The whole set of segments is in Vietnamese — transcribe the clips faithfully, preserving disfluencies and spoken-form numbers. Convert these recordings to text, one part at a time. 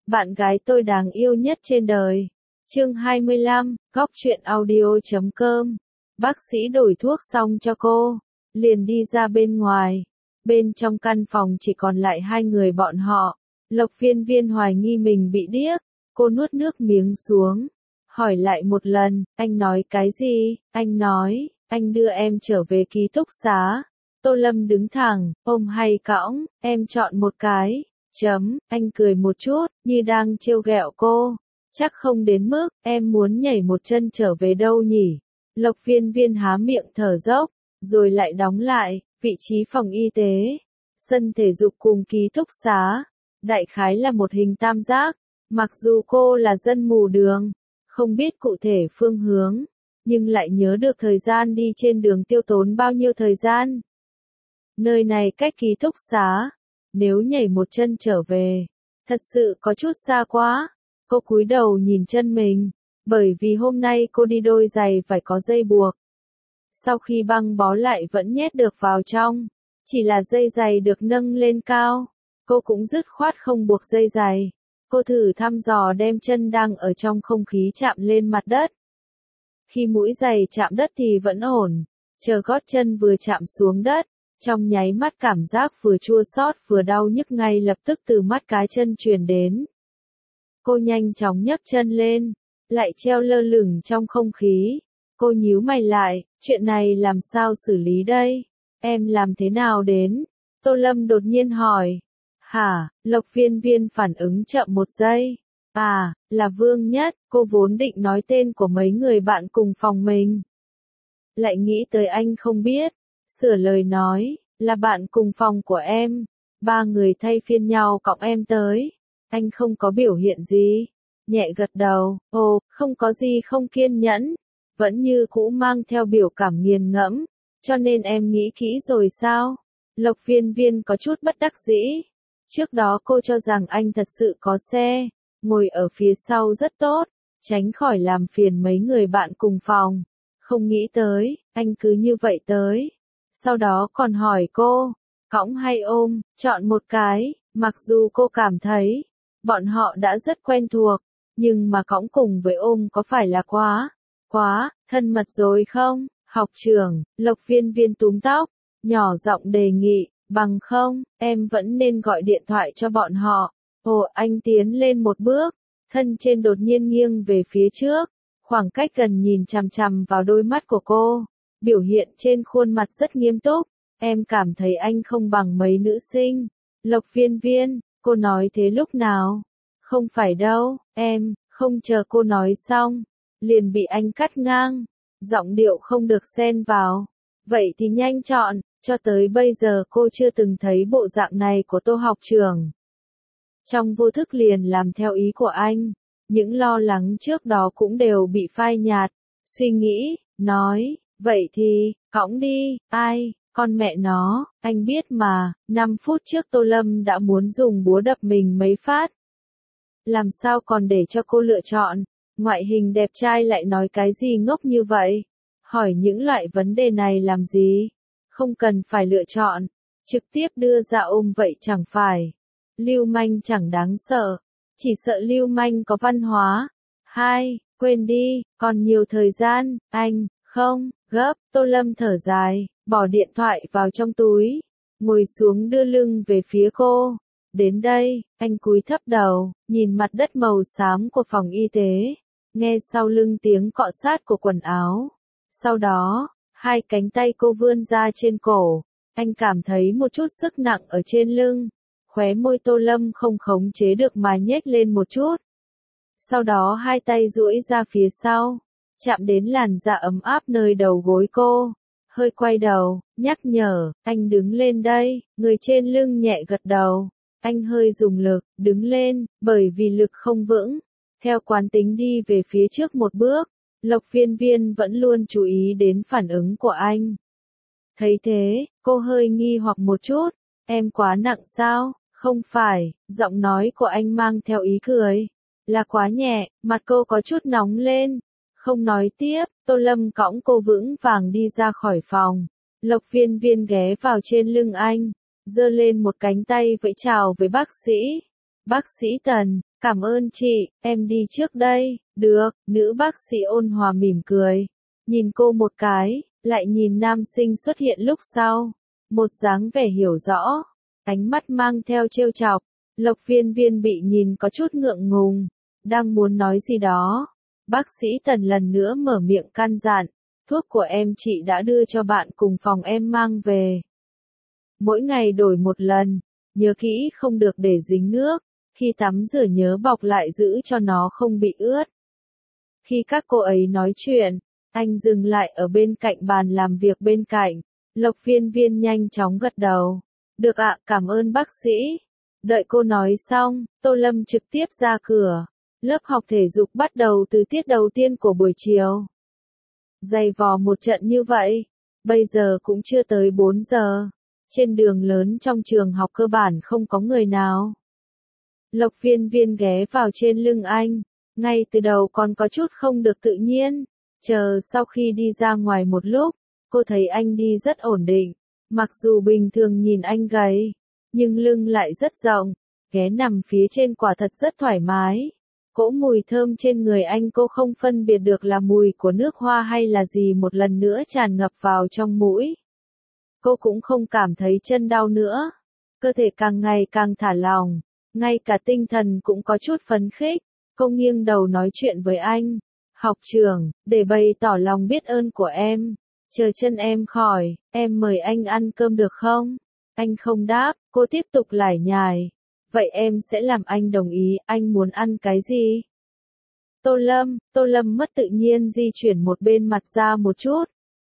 Bạn gái tôi đáng yêu nhất trên đời. Chương hai mươi lăm, góc truyện audio chấm com. Bác sĩ đổi thuốc xong cho cô, liền đi ra bên ngoài. Bên trong căn phòng chỉ còn lại hai người bọn họ. Lộc Viên Viên hoài nghi mình bị điếc, cô nuốt nước miếng xuống. Hỏi lại một lần, anh nói cái gì? Anh nói, anh đưa em trở về ký túc xá. Tô Lâm đứng thẳng, ôm hay cõng, em chọn một cái. Chấm, anh cười một chút, như đang trêu ghẹo cô. Chắc không đến mức, em muốn nhảy một chân trở về đâu nhỉ? Lộc Viên Viên há miệng thở dốc, rồi lại đóng lại, vị trí phòng y tế, sân thể dục cùng ký túc xá. Đại khái là một hình tam giác, mặc dù cô là dân mù đường, không biết cụ thể phương hướng, nhưng lại nhớ được thời gian đi trên đường tiêu tốn bao nhiêu thời gian. Nơi này cách ký túc xá, nếu nhảy một chân trở về, thật sự có chút xa quá. Cô cúi đầu nhìn chân mình, bởi vì hôm nay cô đi đôi giày phải có dây buộc. Sau khi băng bó lại vẫn nhét được vào trong, chỉ là dây giày được nâng lên cao, cô cũng dứt khoát không buộc dây giày. Cô thử thăm dò đem chân đang ở trong không khí chạm lên mặt đất. Khi mũi giày chạm đất thì vẫn ổn, chờ gót chân vừa chạm xuống đất, trong nháy mắt cảm giác vừa chua xót vừa đau nhức ngay lập tức từ mắt cá chân truyền đến. Cô nhanh chóng nhấc chân lên, lại treo lơ lửng trong không khí. Cô nhíu mày lại, chuyện này làm sao xử lý đây? Em làm thế nào đến? Tô Lâm đột nhiên hỏi. Hả? Lộc Viên Viên phản ứng chậm một giây. À, là Vương Nhất, cô vốn định nói tên của mấy người bạn cùng phòng mình. Lại nghĩ tới anh không biết, sửa lời nói, là bạn cùng phòng của em. Ba người thay phiên nhau cõng em tới. Anh không có biểu hiện gì, nhẹ gật đầu, ồ, không có gì không kiên nhẫn, vẫn như cũ mang theo biểu cảm nghiền ngẫm, cho nên em nghĩ kỹ rồi sao? Lộc Viên Viên có chút bất đắc dĩ, trước đó cô cho rằng anh thật sự có xe, ngồi ở phía sau rất tốt, tránh khỏi làm phiền mấy người bạn cùng phòng, không nghĩ tới, anh cứ như vậy tới, sau đó còn hỏi cô, cõng hay ôm, chọn một cái, mặc dù cô cảm thấy, bọn họ đã rất quen thuộc, nhưng mà cõng cùng với ôm có phải là quá, quá, thân mật rồi không? Học trưởng, Lộc Viên Viên túm tóc, nhỏ giọng đề nghị, bằng không, em vẫn nên gọi điện thoại cho bọn họ. Ồ, anh tiến lên một bước, thân trên đột nhiên nghiêng về phía trước, khoảng cách gần nhìn chằm chằm vào đôi mắt của cô, biểu hiện trên khuôn mặt rất nghiêm túc, em cảm thấy anh không bằng mấy nữ sinh. Lộc Viên Viên, cô nói thế lúc nào? Không phải đâu, em, không chờ cô nói xong, liền bị anh cắt ngang, giọng điệu không được xen vào. Vậy thì nhanh chọn, cho tới bây giờ cô chưa từng thấy bộ dạng này của Tô học trưởng. Trong vô thức liền làm theo ý của anh, những lo lắng trước đó cũng đều bị phai nhạt, suy nghĩ, nói, vậy thì, cõng đi, ai? Con mẹ nó, anh biết mà, năm phút trước Tô Lâm đã muốn dùng búa đập mình mấy phát. Làm sao còn để cho cô lựa chọn, ngoại hình đẹp trai lại nói cái gì ngốc như vậy? Hỏi những loại vấn đề này làm gì? Không cần phải lựa chọn, trực tiếp đưa ra ôm vậy chẳng phải. Lưu manh chẳng đáng sợ, chỉ sợ lưu manh có văn hóa. Hai, quên đi, còn nhiều thời gian, anh, không, gấp, Tô Lâm thở dài. Bỏ điện thoại vào trong túi, ngồi xuống đưa lưng về phía cô. Đến đây, anh cúi thấp đầu, nhìn mặt đất màu xám của phòng y tế, nghe sau lưng tiếng cọ sát của quần áo. Sau đó, hai cánh tay cô vươn ra trên cổ, anh cảm thấy một chút sức nặng ở trên lưng, khóe môi Tô Lâm không khống chế được mà nhếch lên một chút. Sau đó hai tay duỗi ra phía sau, chạm đến làn da ấm áp nơi đầu gối cô. Hơi quay đầu, nhắc nhở, anh đứng lên đây, người trên lưng nhẹ gật đầu. Anh hơi dùng lực, đứng lên, bởi vì lực không vững. Theo quán tính đi về phía trước một bước, Lộc Viên Viên vẫn luôn chú ý đến phản ứng của anh. Thấy thế, cô hơi nghi hoặc một chút, em quá nặng sao? Không phải, giọng nói của anh mang theo ý cười. Là quá nhẹ, mặt cô có chút nóng lên. Không nói tiếp, Tô Lâm cõng cô vững vàng đi ra khỏi phòng. Lộc Viên Viên ghé vào trên lưng anh, giơ lên một cánh tay vẫy chào với bác sĩ. Bác sĩ Tần, Cảm ơn chị, em đi trước đây. Được, nữ bác sĩ ôn hòa mỉm cười. Nhìn cô một cái, lại nhìn nam sinh xuất hiện lúc sau. Một dáng vẻ hiểu rõ, ánh mắt mang theo trêu chọc. Lộc Viên Viên bị nhìn có chút ngượng ngùng, đang muốn nói gì đó. Bác sĩ Tần lần nữa mở miệng căn dặn, thuốc của em chị đã đưa cho bạn cùng phòng em mang về. Mỗi ngày đổi một lần, nhớ kỹ không được để dính nước, khi tắm rửa nhớ bọc lại giữ cho nó không bị ướt. Khi các cô ấy nói chuyện, anh dừng lại ở bên cạnh bàn làm việc bên cạnh, Lộc Viên Viên nhanh chóng gật đầu. Được ạ, cảm ơn bác sĩ. Đợi cô nói xong, Tô Lâm trực tiếp ra cửa. Lớp học thể dục bắt đầu từ tiết đầu tiên của buổi chiều. Dày vò một trận như vậy, bây giờ cũng chưa tới bốn giờ. Trên đường lớn trong trường học cơ bản không có người nào. Lộc Viên Viên ghé vào trên lưng anh, ngay từ đầu còn có chút không được tự nhiên. Chờ sau khi đi ra ngoài một lúc, cô thấy anh đi rất ổn định. Mặc dù bình thường nhìn anh gầy, nhưng lưng lại rất rộng, ghé nằm phía trên quả thật rất thoải mái. Cỗ mùi thơm trên người anh cô không phân biệt được là mùi của nước hoa hay là gì một lần nữa tràn ngập vào trong mũi. Cô cũng không cảm thấy chân đau nữa. Cơ thể càng ngày càng thả lỏng, ngay cả tinh thần cũng có chút phấn khích. Cô nghiêng đầu nói chuyện với anh. Học trưởng, để bày tỏ lòng biết ơn của em. Chờ chân em khỏi, em mời anh ăn cơm được không? Anh không đáp, cô tiếp tục lải nhải. Vậy em sẽ làm anh đồng ý, anh muốn ăn cái gì? Tô Lâm, Tô Lâm mất tự nhiên di chuyển một bên mặt ra một chút.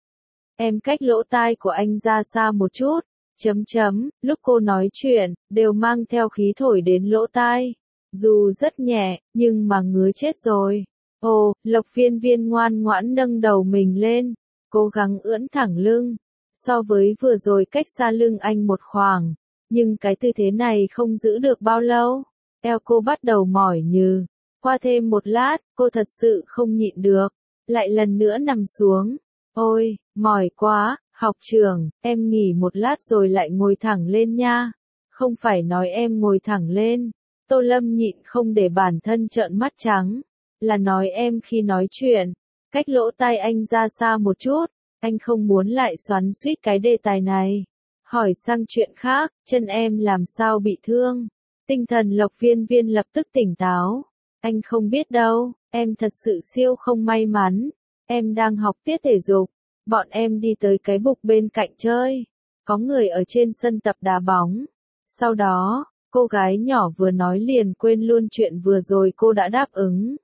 Em cách lỗ tai của anh ra xa một chút, chấm chấm, lúc cô nói chuyện, đều mang theo khí thổi đến lỗ tai. Dù rất nhẹ, nhưng mà ngứa chết rồi. Ồ, Lộc Viên Viên ngoan ngoãn nâng đầu mình lên, cố gắng ưỡn thẳng lưng. So với vừa rồi cách xa lưng anh một khoảng, nhưng cái tư thế này không giữ được bao lâu. Eo cô bắt đầu mỏi nhừ. Qua thêm một lát, cô thật sự không nhịn được, lại lần nữa nằm xuống. Ôi, mỏi quá, học trưởng, em nghỉ một lát rồi lại ngồi thẳng lên nha. Không phải nói em ngồi thẳng lên. Tô Lâm nhịn không để bản thân trợn mắt trắng. Là nói em khi nói chuyện, cách lỗ tai anh ra xa một chút. Anh không muốn lại xoắn xuýt cái đề tài này. Hỏi sang chuyện khác, chân em làm sao bị thương? Tinh thần Lộc Viên Viên lập tức tỉnh táo. Anh không biết đâu, em thật sự siêu không may mắn. Em đang học tiết thể dục. Bọn em đi tới cái bục bên cạnh chơi. Có người ở trên sân tập đá bóng. Sau đó, cô gái nhỏ vừa nói liền quên luôn chuyện vừa rồi cô đã đáp ứng.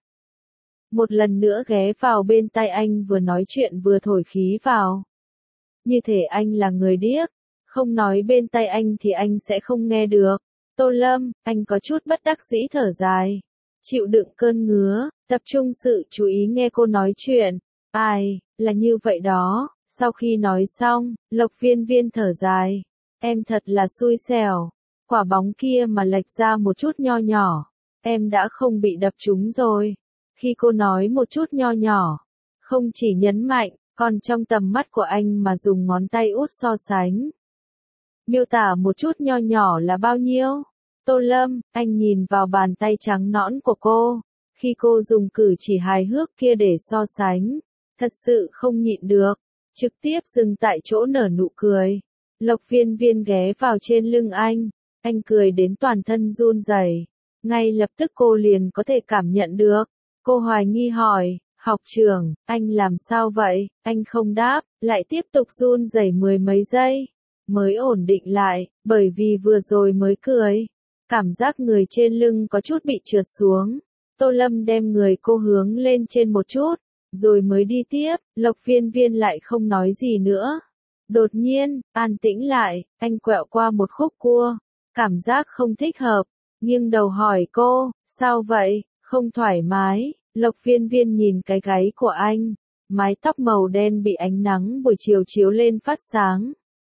Một lần nữa ghé vào bên tai anh vừa nói chuyện vừa thổi khí vào. Như thể anh là người điếc, không nói bên tai anh thì anh sẽ không nghe được. Tô Lâm, anh có chút bất đắc dĩ thở dài. Chịu đựng cơn ngứa, tập trung sự chú ý nghe cô nói chuyện. Ai, là như vậy đó. Sau khi nói xong, Lộc Viên Viên thở dài. Em thật là xui xẻo. Quả bóng kia mà lệch ra một chút nho nhỏ. Em đã không bị đập trúng rồi. Khi cô nói một chút nho nhỏ, không chỉ nhấn mạnh, còn trong tầm mắt của anh mà dùng ngón tay út so sánh. Miêu tả một chút nho nhỏ là bao nhiêu? Tô Lâm, anh nhìn vào bàn tay trắng nõn của cô. Khi cô dùng cử chỉ hài hước kia để so sánh, thật sự không nhịn được. Trực tiếp dừng tại chỗ nở nụ cười. Lộc Viên Viên ghé vào trên lưng anh. Anh cười đến toàn thân run rẩy. Ngay lập tức cô liền có thể cảm nhận được. Cô hoài nghi hỏi, học trưởng, anh làm sao vậy? Anh không đáp, lại tiếp tục run rẩy mười mấy giây. Mới ổn định lại, bởi vì vừa rồi mới cười. Cảm giác người trên lưng có chút bị trượt xuống. Tô Lâm đem người cô hướng lên trên một chút, rồi mới đi tiếp. Lộc Viên Viên lại không nói gì nữa. Đột nhiên, an tĩnh lại, anh quẹo qua một khúc cua. Cảm giác không thích hợp, nghiêng đầu hỏi cô, sao vậy, không thoải mái. Lộc Viên Viên nhìn cái gáy của anh, mái tóc màu đen bị ánh nắng buổi chiều chiếu lên phát sáng.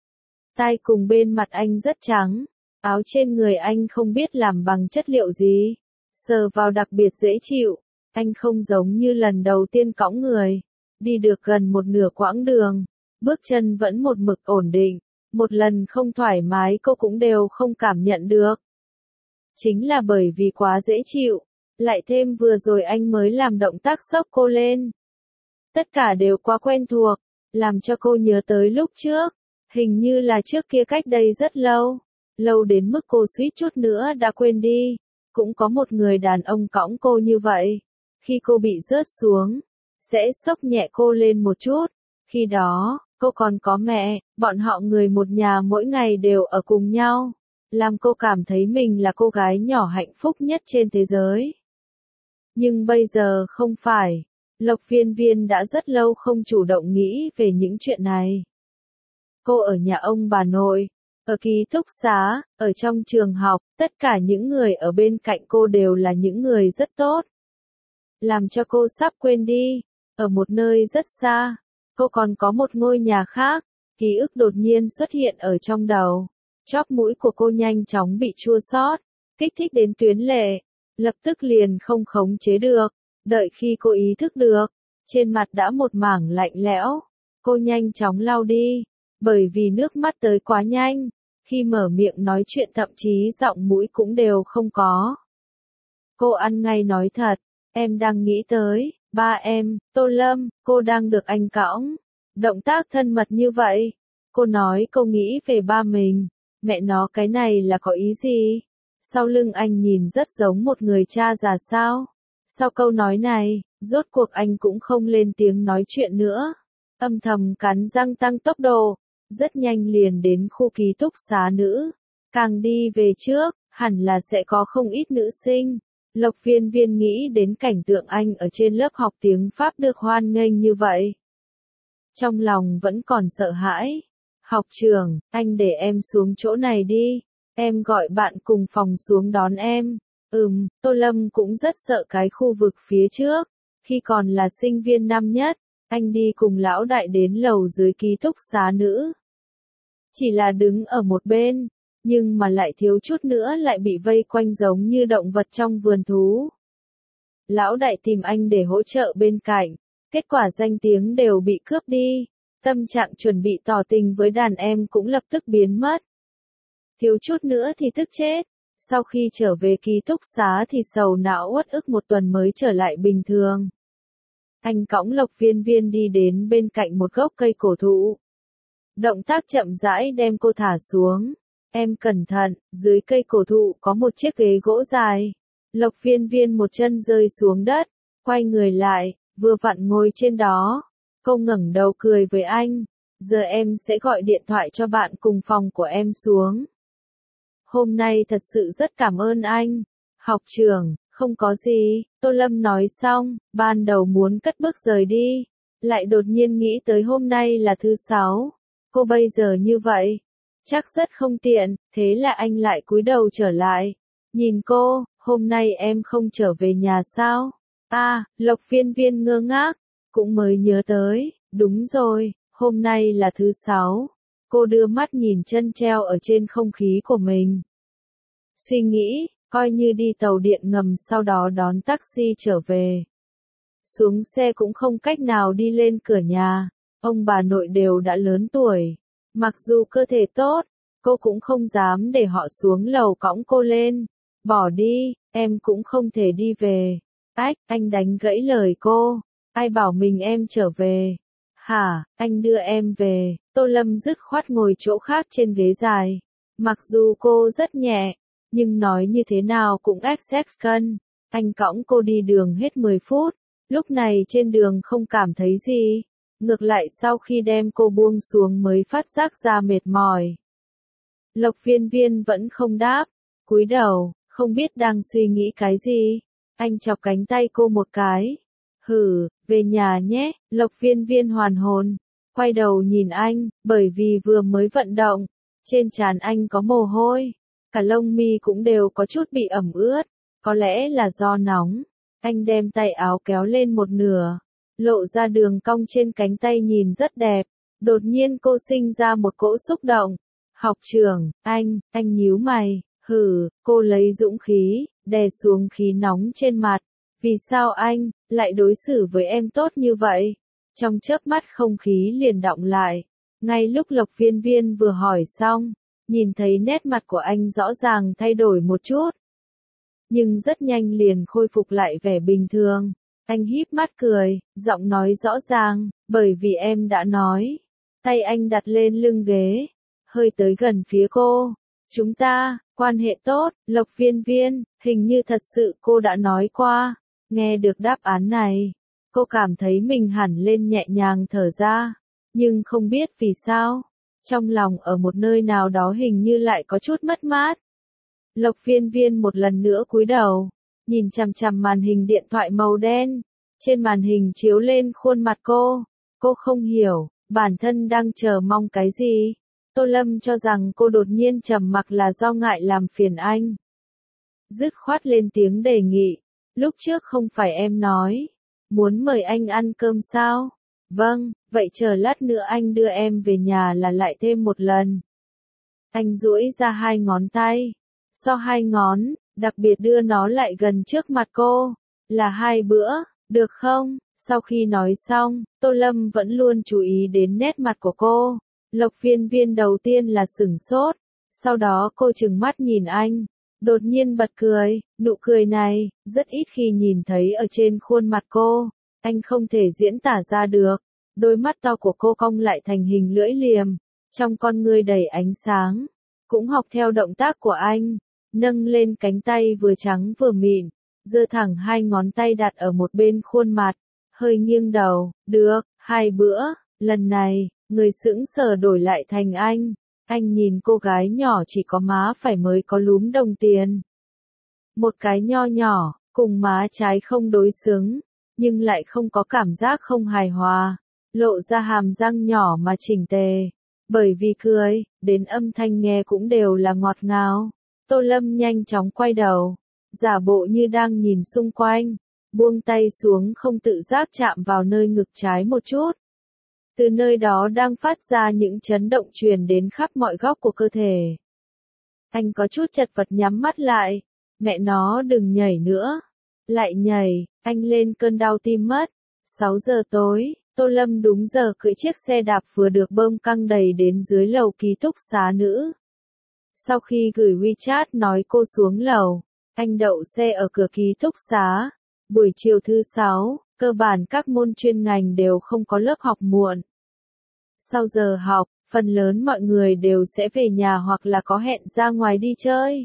Tai cùng bên mặt anh rất trắng, áo trên người anh không biết làm bằng chất liệu gì, sờ vào đặc biệt dễ chịu. Anh không giống như lần đầu tiên cõng người, đi được gần một nửa quãng đường, bước chân vẫn một mực ổn định, một lần không thoải mái cô cũng đều không cảm nhận được. Chính là bởi vì quá dễ chịu, Lại thêm vừa rồi anh mới làm động tác xốc cô lên. Tất cả đều quá quen thuộc, làm cho cô nhớ tới lúc trước. Hình như là trước kia cách đây rất lâu. Lâu đến mức cô suýt chút nữa đã quên đi. Cũng có một người đàn ông cõng cô như vậy. Khi cô bị rớt xuống, sẽ xốc nhẹ cô lên một chút. Khi đó, cô còn có mẹ, bọn họ người một nhà mỗi ngày đều ở cùng nhau. Làm cô cảm thấy mình là cô gái nhỏ hạnh phúc nhất trên thế giới. Nhưng bây giờ không phải. Lộc Viên Viên đã rất lâu không chủ động nghĩ về những chuyện này. Cô ở nhà ông bà nội, ở ký túc xá, ở trong trường học, tất cả những người ở bên cạnh cô đều là những người rất tốt. Làm cho cô sắp quên đi, ở một nơi rất xa, cô còn có một ngôi nhà khác, ký ức đột nhiên xuất hiện ở trong đầu. Chóp mũi của cô nhanh chóng bị chua xót, kích thích đến tuyến lệ, lập tức liền không khống chế được. Đợi khi cô ý thức được, trên mặt đã một mảng lạnh lẽo, cô nhanh chóng lau đi, bởi vì nước mắt tới quá nhanh, khi mở miệng nói chuyện thậm chí giọng mũi cũng đều không có. Cô ăn ngay nói thật, em đang nghĩ tới, ba em, Tô Lâm, cô đang được anh cõng, động tác thân mật như vậy. Cô nói cô nghĩ về ba mình, mẹ nó cái này là có ý gì? Sau lưng anh nhìn rất giống một người cha già sao? Sau câu nói này, rốt cuộc anh cũng không lên tiếng nói chuyện nữa. Âm thầm cắn răng tăng tốc độ, rất nhanh liền đến khu ký túc xá nữ. Càng đi về trước, hẳn là sẽ có không ít nữ sinh. Lộc Viên Viên nghĩ đến cảnh tượng anh ở trên lớp học tiếng Pháp được hoan nghênh như vậy. Trong lòng vẫn còn sợ hãi. Học trưởng, anh để em xuống chỗ này đi. Em gọi bạn cùng phòng xuống đón em. Ừm, Tô Lâm cũng rất sợ cái khu vực phía trước. Khi còn là sinh viên năm nhất, anh đi cùng lão đại đến lầu dưới ký túc xá nữ. Chỉ là đứng ở một bên, nhưng mà lại thiếu chút nữa lại bị vây quanh giống như động vật trong vườn thú. Lão đại tìm anh để hỗ trợ bên cạnh, kết quả danh tiếng đều bị cướp đi. Tâm trạng chuẩn bị tỏ tình với đàn em cũng lập tức biến mất. Thiếu chút nữa thì tức chết. Sau khi trở về ký túc xá thì sầu não uất ức một tuần mới trở lại bình thường. Anh cõng Lộc Viên Viên đi đến bên cạnh một gốc cây cổ thụ. Động tác chậm rãi đem cô thả xuống. Em cẩn thận, dưới cây cổ thụ có một chiếc ghế gỗ dài. Lộc Viên Viên một chân rơi xuống đất, quay người lại, vừa vặn ngồi trên đó. Cô ngẩng đầu cười với anh. Giờ em sẽ gọi điện thoại cho bạn cùng phòng của em xuống. Hôm nay thật sự rất cảm ơn anh. Học trưởng, không có gì, Tô Lâm nói xong, ban đầu muốn cất bước rời đi. Lại đột nhiên nghĩ tới hôm nay là thứ sáu. Cô bây giờ như vậy, chắc rất không tiện, thế là anh lại cúi đầu trở lại. Nhìn cô, hôm nay em không trở về nhà sao? À, Lộc Viên Viên ngơ ngác, cũng mới nhớ tới, đúng rồi, hôm nay là thứ sáu. Cô đưa mắt nhìn chân treo ở trên không khí của mình. Suy nghĩ, coi như đi tàu điện ngầm sau đó đón taxi trở về. Xuống xe cũng không cách nào đi lên cửa nhà, ông bà nội đều đã lớn tuổi. Mặc dù cơ thể tốt, cô cũng không dám để họ xuống lầu cõng cô lên. Bỏ đi, em cũng không thể đi về. Ách, anh đánh gãy lời cô. Ai bảo mình em trở về? Hả, anh đưa em về. Tô Lâm dứt khoát ngồi chỗ khác trên ghế dài. Mặc dù cô rất nhẹ, nhưng nói như thế nào cũng ép xê cân. Anh cõng cô đi đường hết mười phút. Lúc này trên đường không cảm thấy gì. Ngược lại sau khi đem cô buông xuống mới phát giác ra mệt mỏi. Lộc Viên Viên vẫn không đáp. Cúi đầu, không biết đang suy nghĩ cái gì. Anh chọc cánh tay cô một cái. Hử, về nhà nhé. Lộc Viên Viên hoàn hồn. Quay đầu nhìn anh, bởi vì vừa mới vận động. Trên trán anh có mồ hôi. Cả lông mi cũng đều có chút bị ẩm ướt. Có lẽ là do nóng. Anh đem tay áo kéo lên một nửa. Lộ ra đường cong trên cánh tay nhìn rất đẹp. Đột nhiên cô sinh ra một cỗ xúc động. Học trưởng, anh, anh nhíu mày. Hử, cô lấy dũng khí, đè xuống khí nóng trên mặt. Vì sao anh, lại đối xử với em tốt như vậy? Trong chớp mắt không khí liền đọng lại. Ngay lúc Lộc Viên Viên vừa hỏi xong, nhìn thấy nét mặt của anh rõ ràng thay đổi một chút. nhưng rất nhanh liền khôi phục lại vẻ bình thường. Anh híp mắt cười, giọng nói rõ ràng, bởi vì em đã nói. Tay anh đặt lên lưng ghế, hơi tới gần phía cô. Chúng ta, quan hệ tốt, Lộc Viên Viên, hình như thật sự cô đã nói qua. Nghe được đáp án này, cô cảm thấy mình hẳn lên nhẹ nhàng thở ra, nhưng không biết vì sao. Trong lòng ở một nơi nào đó hình như lại có chút mất mát. Lộc Viên Viên một lần nữa cúi đầu, nhìn chằm chằm màn hình điện thoại màu đen. Trên màn hình chiếu lên khuôn mặt cô. Cô không hiểu, bản thân đang chờ mong cái gì. Tô Lâm cho rằng cô đột nhiên trầm mặc là do ngại làm phiền anh. Dứt khoát lên tiếng đề nghị. Lúc trước không phải em nói, muốn mời anh ăn cơm sao? Vâng, vậy chờ lát nữa anh đưa em về nhà là lại thêm một lần. Anh duỗi ra hai ngón tay. So hai ngón, đặc biệt đưa nó lại gần trước mặt cô. Là hai bữa, được không? Sau khi nói xong, Tô Lâm vẫn luôn chú ý đến nét mặt của cô. Lộc Viên Viên đầu tiên là sửng sốt. Sau đó cô trừng mắt nhìn anh. Đột nhiên bật cười, nụ cười này, rất ít khi nhìn thấy ở trên khuôn mặt cô. Anh không thể diễn tả ra được. Đôi mắt to của cô cong lại thành hình lưỡi liềm. Trong con ngươi đầy ánh sáng. Cũng học theo động tác của anh. Nâng lên cánh tay vừa trắng vừa mịn. Giơ thẳng hai ngón tay đặt ở một bên khuôn mặt. Hơi nghiêng đầu, được, hai bữa. Lần này, người sững sờ đổi lại thành anh. Anh nhìn cô gái nhỏ chỉ có má phải mới có lúm đồng tiền. Một cái nho nhỏ, cùng má trái không đối xứng, nhưng lại không có cảm giác không hài hòa. Lộ ra hàm răng nhỏ mà chỉnh tề. Bởi vì cười, đến âm thanh nghe cũng đều là ngọt ngào. Tô Lâm nhanh chóng quay đầu, giả bộ như đang nhìn xung quanh, buông tay xuống không tự giác chạm vào nơi ngực trái một chút. Từ nơi đó đang phát ra những chấn động truyền đến khắp mọi góc của cơ thể. Anh có chút chật vật nhắm mắt lại. Mẹ nó đừng nhảy nữa. Lại nhảy, anh lên cơn đau tim mất. sáu giờ tối, Tô Lâm đúng giờ cưỡi chiếc xe đạp vừa được bơm căng đầy đến dưới lầu ký túc xá nữ. Sau khi gửi WeChat nói cô xuống lầu, anh đậu xe ở cửa ký túc xá. Buổi chiều thứ sáu, cơ bản các môn chuyên ngành đều không có lớp học muộn. Sau giờ học, phần lớn mọi người đều sẽ về nhà hoặc là có hẹn ra ngoài đi chơi.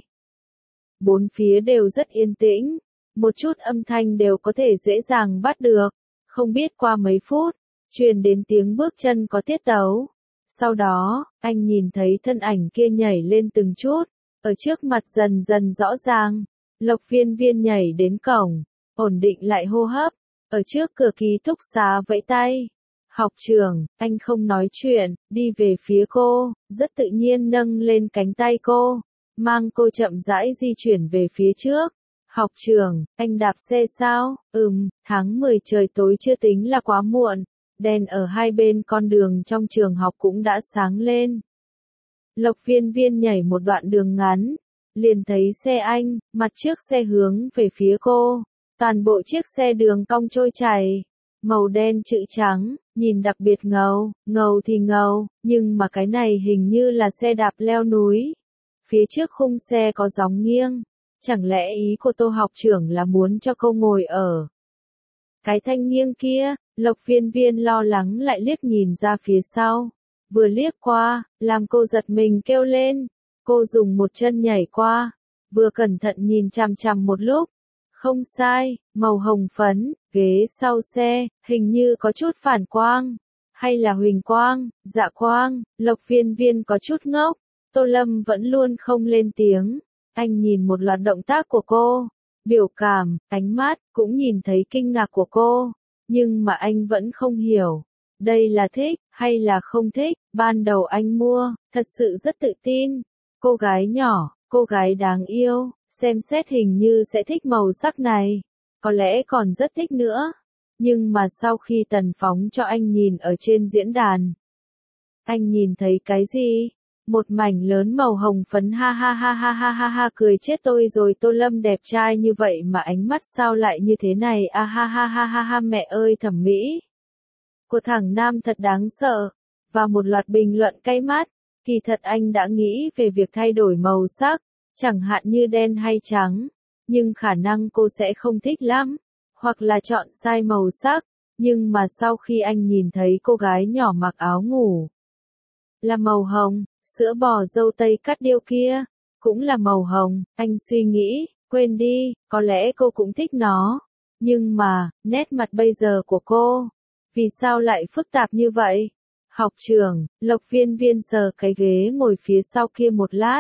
Bốn phía đều rất yên tĩnh, một chút âm thanh đều có thể dễ dàng bắt được. Không biết qua mấy phút, truyền đến tiếng bước chân có tiết tấu. Sau đó, anh nhìn thấy thân ảnh kia nhảy lên từng chút, ở trước mặt dần dần rõ ràng. Lộc Viên Viên nhảy đến cổng, ổn định lại hô hấp, ở trước cửa ký túc xá vẫy tay. Học trưởng, anh không nói chuyện, đi về phía cô, rất tự nhiên nâng lên cánh tay cô, mang cô chậm rãi di chuyển về phía trước. Học trưởng, anh đạp xe sao? Ừm, tháng mười trời tối chưa tính là quá muộn, đèn ở hai bên con đường trong trường học cũng đã sáng lên. Lộc Viên Viên nhảy một đoạn đường ngắn, liền thấy xe anh, mặt trước xe hướng về phía cô, toàn bộ chiếc xe đường cong trôi chảy. Màu đen chữ trắng, nhìn đặc biệt ngầu, ngầu thì ngầu, nhưng mà cái này hình như là xe đạp leo núi. Phía trước khung xe có gióng nghiêng, chẳng lẽ ý của Tô học trưởng là muốn cho cô ngồi ở cái thanh nghiêng kia? Lộc Viên Viên lo lắng lại liếc nhìn ra phía sau, vừa liếc qua, làm cô giật mình kêu lên. Cô dùng một chân nhảy qua, vừa cẩn thận nhìn chằm chằm một lúc. Không sai, màu hồng phấn, ghế sau xe, hình như có chút phản quang. Hay là huỳnh quang, dạ quang. Lộc Viên Viên có chút ngốc. Tô Lâm vẫn luôn không lên tiếng. Anh nhìn một loạt động tác của cô, biểu cảm, ánh mắt, cũng nhìn thấy kinh ngạc của cô. Nhưng mà anh vẫn không hiểu. Đây là thích, hay là không thích. Ban đầu anh mua, thật sự rất tự tin. Cô gái nhỏ, cô gái đáng yêu. Xem xét hình như sẽ thích màu sắc này, có lẽ còn rất thích nữa. Nhưng mà sau khi Tần phóng cho anh nhìn ở trên diễn đàn, anh nhìn thấy cái gì? Một mảnh lớn màu hồng phấn. Ha ha ha ha ha ha ha, cười chết tôi rồi. Tô Lâm đẹp trai như vậy mà ánh mắt sao lại như thế này? A ha ha ha ha ha, mẹ ơi, thẩm mỹ của thằng nam thật đáng sợ. Và một loạt bình luận cay mắt. Kỳ thật anh đã nghĩ về việc thay đổi màu sắc, chẳng hạn như đen hay trắng. nhưng khả năng cô sẽ không thích lắm, hoặc là chọn sai màu sắc, nhưng mà sau khi anh nhìn thấy cô gái nhỏ mặc áo ngủ là màu hồng, sữa bò dâu tây cắt điêu kia cũng là màu hồng, anh suy nghĩ, quên đi, có lẽ cô cũng thích nó, nhưng mà, nét mặt bây giờ của cô, vì sao lại phức tạp như vậy? Học trưởng, Lộc Viên Viên sờ cái ghế ngồi phía sau kia một lát.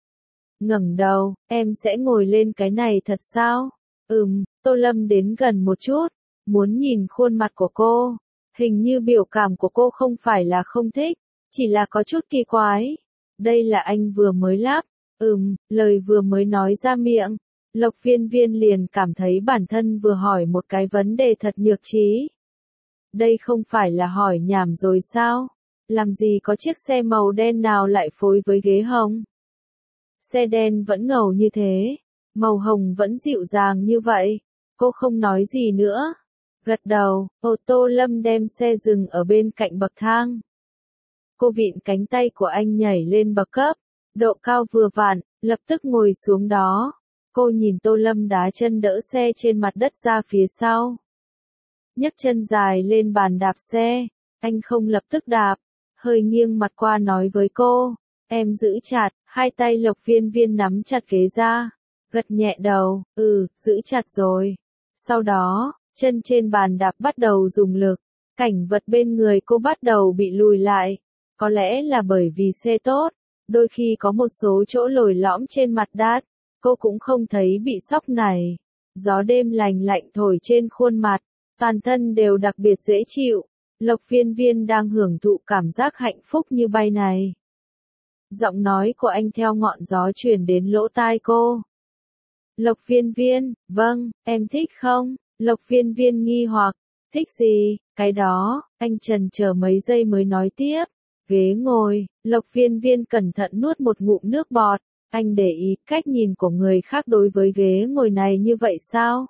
Ngẩng đầu, em sẽ ngồi lên cái này thật sao? Ừm, Tô Lâm đến gần một chút, muốn nhìn khuôn mặt của cô. Hình như biểu cảm của cô không phải là không thích, chỉ là có chút kỳ quái. Đây là anh vừa mới lắp. Ừm, lời vừa mới nói ra miệng. Lộc Viên Viên liền cảm thấy bản thân vừa hỏi một cái vấn đề thật nhược trí. Đây không phải là hỏi nhảm rồi sao? Làm gì có chiếc xe màu đen nào lại phối với ghế hồng? Xe đen vẫn ngầu như thế, màu hồng vẫn dịu dàng như vậy. Cô không nói gì nữa. Gật đầu, ô tô Lâm đem xe dừng ở bên cạnh bậc thang. Cô vịn cánh tay của anh nhảy lên bậc cấp, độ cao vừa vặn, lập tức ngồi xuống đó. Cô nhìn Tô Lâm đá chân đỡ xe trên mặt đất ra phía sau. Nhấc chân dài lên bàn đạp xe, anh không lập tức đạp, hơi nghiêng mặt qua nói với cô, em giữ chặt, hai tay Lộc Viên Viên nắm chặt ghế ra, gật nhẹ đầu, ừ, giữ chặt rồi. Sau đó, chân trên bàn đạp bắt đầu dùng lực, cảnh vật bên người cô bắt đầu bị lùi lại, có lẽ là bởi vì xe tốt, đôi khi có một số chỗ lồi lõm trên mặt đát, cô cũng không thấy bị sóc này. Gió đêm lành lạnh thổi trên khuôn mặt, toàn thân đều đặc biệt dễ chịu. Lộc Viên Viên đang hưởng thụ cảm giác hạnh phúc như bay này. Giọng nói của anh theo ngọn gió truyền đến lỗ tai cô. Lộc Viên Viên, vâng, em thích không? Lộc Viên Viên nghi hoặc, thích gì? Cái đó, anh trần chờ mấy giây mới nói tiếp. Ghế ngồi, Lộc Viên Viên cẩn thận nuốt một ngụm nước bọt. Anh để ý cách nhìn của người khác đối với ghế ngồi này như vậy sao?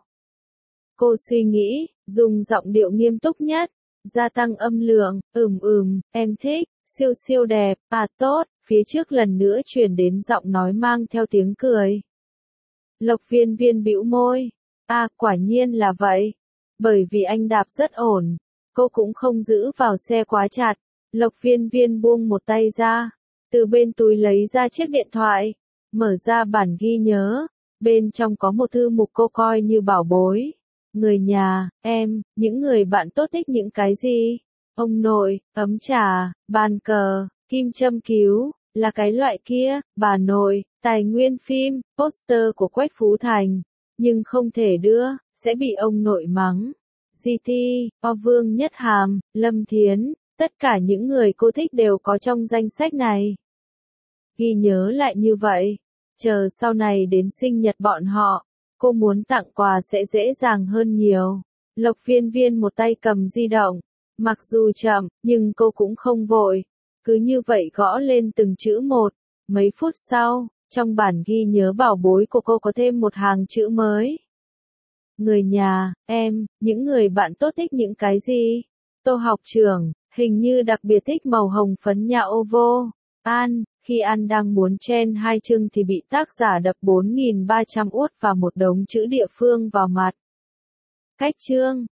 Cô suy nghĩ, dùng giọng điệu nghiêm túc nhất, gia tăng âm lượng, ừm ừm, em thích, siêu siêu đẹp, à tốt, phía trước lần nữa truyền đến giọng nói mang theo tiếng cười. Lộc Viên Viên bĩu môi, à quả nhiên là vậy, bởi vì anh đạp rất ổn, cô cũng không giữ vào xe quá chặt. Lộc Viên Viên buông một tay ra, từ bên túi lấy ra chiếc điện thoại, mở ra bản ghi nhớ, bên trong có một thư mục cô coi như bảo bối. Người nhà, em, những người bạn tốt thích những cái gì? Ông nội, ấm trà, bàn cờ, kim châm cứu, là cái loại kia, bà nội, tài nguyên phim, poster của Quách Phú Thành, nhưng không thể đưa, sẽ bị ông nội mắng. giê tê, O Vương Nhất Hàm, Lâm Thiến, tất cả những người cô thích đều có trong danh sách này. Ghi nhớ lại như vậy, chờ sau này đến sinh nhật bọn họ, cô muốn tặng quà sẽ dễ dàng hơn nhiều. Lộc Viên Viên một tay cầm di động, mặc dù chậm, nhưng cô cũng không vội, cứ như vậy gõ lên từng chữ một. Mấy phút sau, trong bản ghi nhớ bảo bối của cô có thêm một hàng chữ mới. Người nhà, em, những người bạn tốt thích những cái gì? Tô học trưởng, hình như đặc biệt thích màu hồng phấn nhà ô vô. An, khi An đang muốn chen hai chưng thì bị tác giả đập bốn nghìn ba trăm út và một đống chữ địa phương vào mặt. Cách chương